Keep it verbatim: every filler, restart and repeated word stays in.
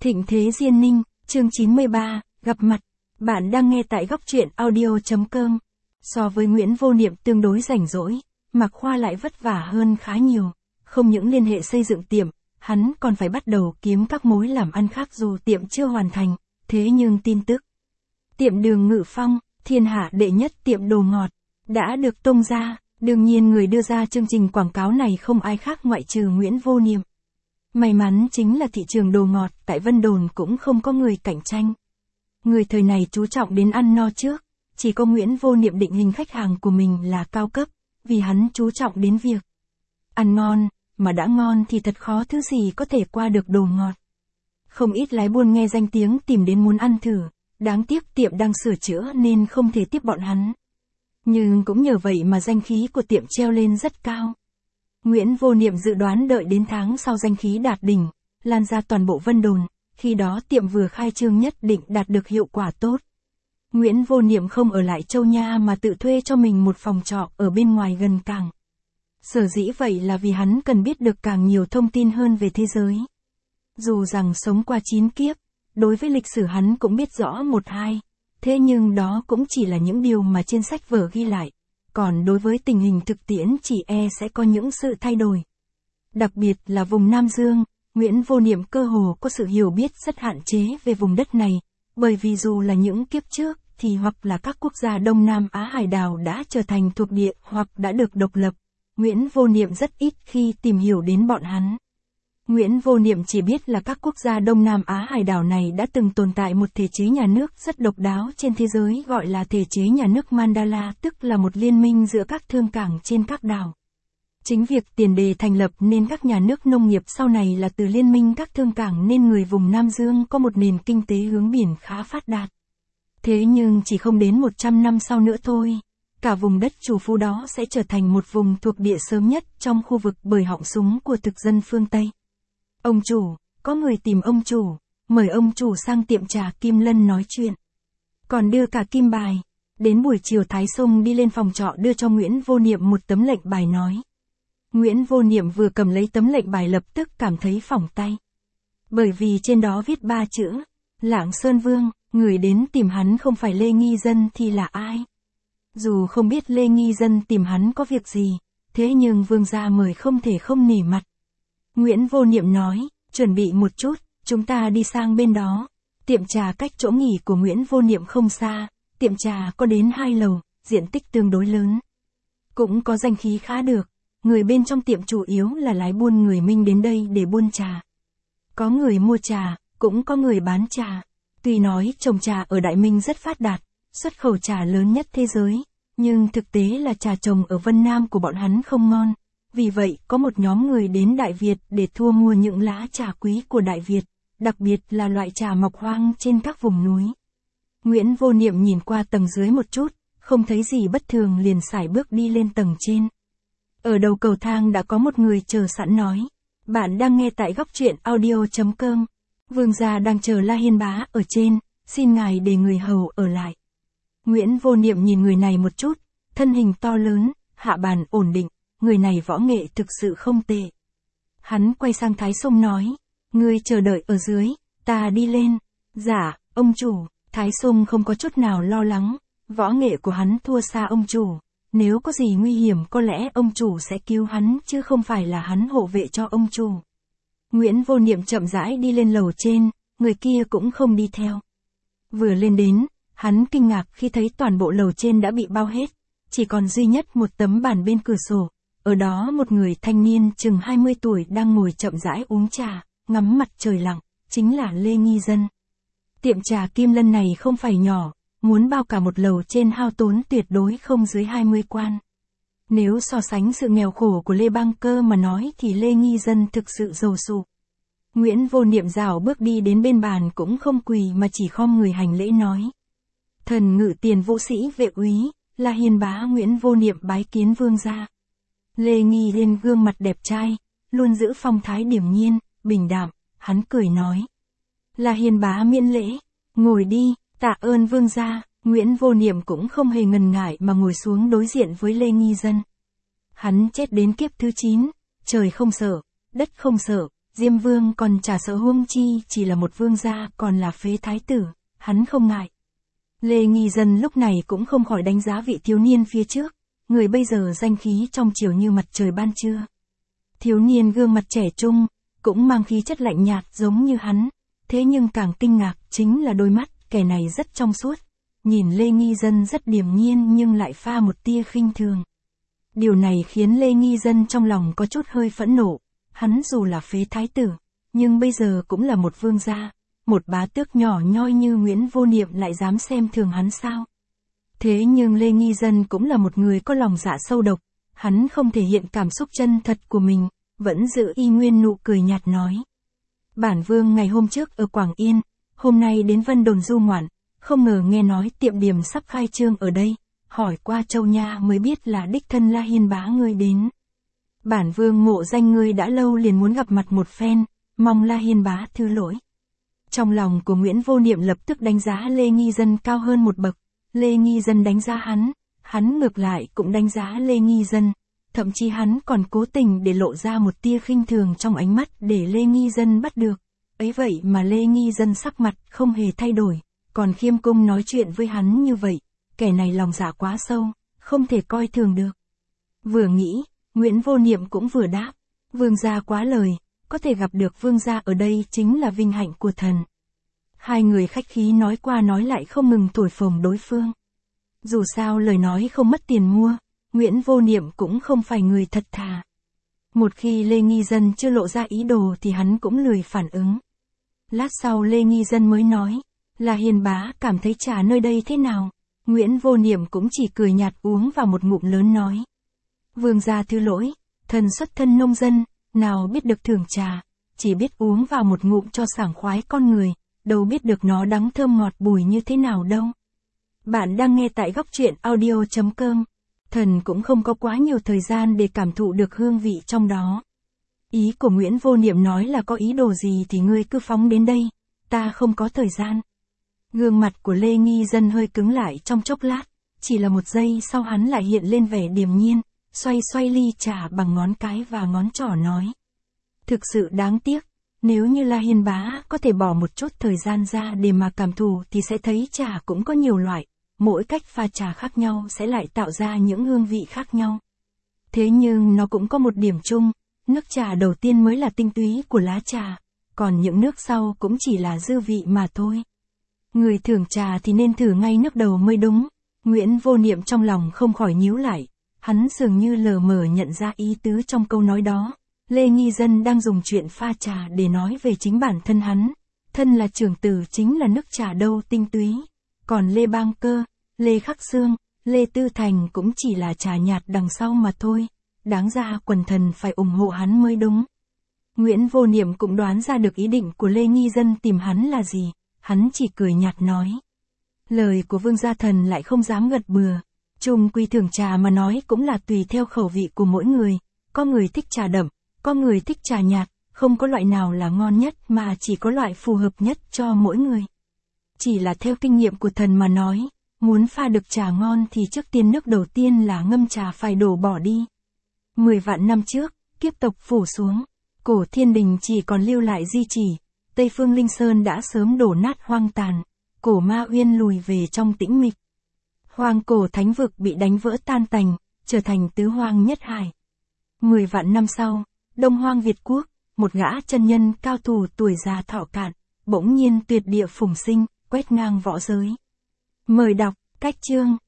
Thịnh Thế Diên Ninh, chương chín mươi ba, gặp mặt. Bạn đang nghe tại góc truyện audio.com. So với Nguyễn Vô Niệm tương đối rảnh rỗi, Mạc Khoa lại vất vả hơn khá nhiều. Không những liên hệ xây dựng tiệm, hắn còn phải bắt đầu kiếm các mối làm ăn khác dù tiệm chưa hoàn thành. Thế nhưng tin tức, tiệm đường Ngự Phong, thiên hạ đệ nhất tiệm đồ ngọt, đã được tung ra. Đương nhiên người đưa ra chương trình quảng cáo này không ai khác ngoại trừ Nguyễn Vô Niệm. May mắn chính là thị trường đồ ngọt tại Vân Đồn cũng không có người cạnh tranh. Người thời này chú trọng đến ăn no trước, chỉ có Nguyễn Vô Niệm định hình khách hàng của mình là cao cấp, vì hắn chú trọng đến việc ăn ngon, mà đã ngon thì thật khó thứ gì có thể qua được đồ ngọt. Không ít lái buôn nghe danh tiếng tìm đến muốn ăn thử, đáng tiếc tiệm đang sửa chữa nên không thể tiếp bọn hắn. Nhưng cũng nhờ vậy mà danh khí của tiệm treo lên rất cao. Nguyễn Vô Niệm dự đoán đợi đến tháng sau danh khí đạt đỉnh, lan ra toàn bộ Vân Đồn, khi đó tiệm vừa khai trương nhất định đạt được hiệu quả tốt. Nguyễn Vô Niệm không ở lại Châu Nha mà tự thuê cho mình một phòng trọ ở bên ngoài gần cảng. Sở dĩ vậy là vì hắn cần biết được càng nhiều thông tin hơn về thế giới. Dù rằng sống qua chín kiếp, đối với lịch sử hắn cũng biết rõ một hai, thế nhưng đó cũng chỉ là những điều mà trên sách vở ghi lại. Còn đối với tình hình thực tiễn chỉ e sẽ có những sự thay đổi. Đặc biệt là vùng Nam Dương, Nguyễn Vô Niệm cơ hồ có sự hiểu biết rất hạn chế về vùng đất này, bởi vì dù là những kiếp trước thì hoặc là các quốc gia Đông Nam Á hải đảo đã trở thành thuộc địa hoặc đã được độc lập, Nguyễn Vô Niệm rất ít khi tìm hiểu đến bọn hắn. Nguyễn Vô Niệm chỉ biết là các quốc gia Đông Nam Á hải đảo này đã từng tồn tại một thể chế nhà nước rất độc đáo trên thế giới gọi là thể chế nhà nước Mandala, tức là một liên minh giữa các thương cảng trên các đảo. Chính việc tiền đề thành lập nên các nhà nước nông nghiệp sau này là từ liên minh các thương cảng nên người vùng Nam Dương có một nền kinh tế hướng biển khá phát đạt. Thế nhưng chỉ không đến một trăm năm sau nữa thôi, cả vùng đất chủ phú đó sẽ trở thành một vùng thuộc địa sớm nhất trong khu vực bởi họng súng của thực dân phương Tây. Ông chủ, có người tìm ông chủ, mời ông chủ sang tiệm trà Kim Lân nói chuyện. Còn đưa cả kim bài. Đến buổi chiều Thái Sung đi lên phòng trọ đưa cho Nguyễn Vô Niệm một tấm lệnh bài nói. Nguyễn Vô Niệm vừa cầm lấy tấm lệnh bài lập tức cảm thấy phỏng tay. Bởi vì trên đó viết ba chữ, Lạng Sơn Vương, người đến tìm hắn không phải Lê Nghi Dân thì là ai? Dù không biết Lê Nghi Dân tìm hắn có việc gì, thế nhưng vương gia mời không thể không nể mặt. Nguyễn Vô Niệm nói, chuẩn bị một chút, chúng ta đi sang bên đó. Tiệm trà cách chỗ nghỉ của Nguyễn Vô Niệm không xa, tiệm trà có đến hai lầu, diện tích tương đối lớn. Cũng có danh khí khá được, người bên trong tiệm chủ yếu là lái buôn người Minh đến đây để buôn trà. Có người mua trà, cũng có người bán trà. Tuy nói trồng trà ở Đại Minh rất phát đạt, xuất khẩu trà lớn nhất thế giới, nhưng thực tế là trà trồng ở Vân Nam của bọn hắn không ngon. Vì vậy, có một nhóm người đến Đại Việt để thu mua những lá trà quý của Đại Việt, đặc biệt là loại trà mọc hoang trên các vùng núi. Nguyễn Vô Niệm nhìn qua tầng dưới một chút, không thấy gì bất thường liền sải bước đi lên tầng trên. Ở đầu cầu thang đã có một người chờ sẵn nói. Bạn đang nghe tại góc truyện audio.com. Vương gia đang chờ La Hiên Bá ở trên, xin ngài để người hầu ở lại. Nguyễn Vô Niệm nhìn người này một chút, thân hình to lớn, hạ bàn ổn định. Người này võ nghệ thực sự không tệ. Hắn quay sang Thái Sung nói, ngươi chờ đợi ở dưới, ta đi lên. Dạ, ông chủ. Thái Sung không có chút nào lo lắng, võ nghệ của hắn thua xa ông chủ. Nếu có gì nguy hiểm có lẽ ông chủ sẽ cứu hắn chứ không phải là hắn hộ vệ cho ông chủ. Nguyễn Vô Niệm chậm rãi đi lên lầu trên, người kia cũng không đi theo. Vừa lên đến, hắn kinh ngạc khi thấy toàn bộ lầu trên đã bị bao hết, chỉ còn duy nhất một tấm bàn bên cửa sổ. Ở đó một người thanh niên chừng hai mươi tuổi đang ngồi chậm rãi uống trà, ngắm mặt trời lặng, chính là Lê Nghi Dân. Tiệm trà Kim Lân này không phải nhỏ, muốn bao cả một lầu trên hao tốn tuyệt đối không dưới hai mươi quan. Nếu so sánh sự nghèo khổ của Lê Bang Cơ mà nói thì Lê Nghi Dân thực sự giàu sụ. Nguyễn Vô Niệm rảo bước đi đến bên bàn cũng không quỳ mà chỉ khom người hành lễ nói. Thần ngự tiền vũ sĩ vệ úy, La Hiên Bá Nguyễn Vô Niệm bái kiến vương gia. Lê Nghi lên gương mặt đẹp trai, luôn giữ phong thái điềm nhiên, bình đạm, hắn cười nói. La Hiên Bá miễn lễ, ngồi đi, tạ ơn vương gia. Nguyễn Vô Niệm cũng không hề ngần ngại mà ngồi xuống đối diện với Lê Nghi Dân. Hắn chết đến kiếp thứ chín, trời không sợ, đất không sợ, Diêm Vương còn chả sợ, huống chi chỉ là một vương gia, còn là phế thái tử, hắn không ngại. Lê Nghi Dân lúc này cũng không khỏi đánh giá vị thiếu niên phía trước, người bây giờ danh khí trong triều như mặt trời ban trưa. Thiếu niên gương mặt trẻ trung, cũng mang khí chất lạnh nhạt giống như hắn, thế nhưng càng kinh ngạc chính là đôi mắt, kẻ này rất trong suốt. Nhìn Lê Nghi Dân rất điềm nhiên nhưng lại pha một tia khinh thường. Điều này khiến Lê Nghi Dân trong lòng có chút hơi phẫn nộ, hắn dù là phế thái tử, nhưng bây giờ cũng là một vương gia, một bá tước nhỏ nhoi như Nguyễn Vô Niệm lại dám xem thường hắn sao? Thế nhưng Lê Nghi Dân cũng là một người có lòng dạ sâu độc, hắn không thể hiện cảm xúc chân thật của mình, vẫn giữ y nguyên nụ cười nhạt nói. Bản vương ngày hôm trước ở Quảng Yên, hôm nay đến Vân Đồn du ngoạn, không ngờ nghe nói tiệm điểm sắp khai trương ở đây, hỏi qua Châu Nha mới biết là đích thân La Hiên bá ngươi đến. Bản vương ngộ danh ngươi đã lâu liền muốn gặp mặt một phen, mong La Hiên bá thứ lỗi. Trong lòng của Nguyễn Vô Niệm lập tức đánh giá Lê Nghi Dân cao hơn một bậc, Lê Nghi Dân đánh giá hắn, hắn ngược lại cũng đánh giá Lê Nghi Dân, thậm chí hắn còn cố tình để lộ ra một tia khinh thường trong ánh mắt để Lê Nghi Dân bắt được. Ấy vậy mà Lê Nghi Dân sắc mặt không hề thay đổi, còn khiêm cung nói chuyện với hắn như vậy, kẻ này lòng dạ quá sâu, không thể coi thường được. Vừa nghĩ, Nguyễn Vô Niệm cũng vừa đáp, vương gia quá lời, có thể gặp được vương gia ở đây chính là vinh hạnh của thần. Hai người khách khí nói qua nói lại không ngừng thổi phồng đối phương. Dù sao lời nói không mất tiền mua, Nguyễn Vô Niệm cũng không phải người thật thà. Một khi Lê Nghi Dân chưa lộ ra ý đồ thì hắn cũng lười phản ứng. Lát sau Lê Nghi Dân mới nói, là Hiền bá cảm thấy trà nơi đây thế nào? Nguyễn Vô Niệm cũng chỉ cười nhạt uống vào một ngụm lớn nói. Vương gia thứ lỗi, thần xuất thân nông dân, nào biết được thưởng trà, chỉ biết uống vào một ngụm cho sảng khoái con người, đâu biết được nó đắng thơm ngọt bùi như thế nào đâu. Bạn đang nghe tại góc truyện audio chấm com. Thần cũng không có quá nhiều thời gian để cảm thụ được hương vị trong đó. Ý của Nguyễn Vô Niệm nói là có ý đồ gì thì ngươi cứ phóng đến đây, ta không có thời gian. Gương mặt của Lê Nghi Dân hơi cứng lại trong chốc lát, chỉ là một giây sau hắn lại hiện lên vẻ điềm nhiên, xoay xoay ly trà bằng ngón cái và ngón trỏ nói. Thực sự đáng tiếc, nếu như La Hiên bá có thể bỏ một chút thời gian ra để mà cảm thụ thì sẽ thấy trà cũng có nhiều loại, mỗi cách pha trà khác nhau sẽ lại tạo ra những hương vị khác nhau. Thế nhưng nó cũng có một điểm chung, nước trà đầu tiên mới là tinh túy của lá trà, còn những nước sau cũng chỉ là dư vị mà thôi. Người thưởng trà thì nên thử ngay nước đầu mới đúng. Nguyễn Vô Niệm trong lòng không khỏi nhíu lại, hắn dường như lờ mờ nhận ra ý tứ trong câu nói đó. Lê Nghi Dân đang dùng chuyện pha trà để nói về chính bản thân hắn, thân là trưởng tử chính là nước trà đâu tinh túy, còn Lê Bang Cơ, Lê Khắc Sương, Lê Tư Thành cũng chỉ là trà nhạt đằng sau mà thôi, đáng ra quần thần phải ủng hộ hắn mới đúng. Nguyễn Vô Niệm cũng đoán ra được ý định của Lê Nghi Dân tìm hắn là gì, hắn chỉ cười nhạt nói. Lời của vương gia thần lại không dám gật bừa, chung quy thưởng trà mà nói cũng là tùy theo khẩu vị của mỗi người, có người thích trà đậm, có người thích trà nhạt, không có loại nào là ngon nhất mà chỉ có loại phù hợp nhất cho mỗi người. Chỉ là theo kinh nghiệm của thần mà nói, muốn pha được trà ngon thì trước tiên nước đầu tiên là ngâm trà phải đổ bỏ đi. Mười vạn năm trước, kiếp tộc phủ xuống, cổ thiên đình chỉ còn lưu lại di chỉ, Tây Phương Linh Sơn đã sớm đổ nát hoang tàn, cổ Ma Uyên lùi về trong tĩnh mịch. Hoang cổ thánh vực bị đánh vỡ tan tành, trở thành tứ hoang nhất hải. Mười vạn năm sau, Đông Hoang Việt Quốc, một gã chân nhân cao thủ tuổi già thọ cạn, bỗng nhiên tuyệt địa phùng sinh, quét ngang võ giới. Mời đọc, cách chương.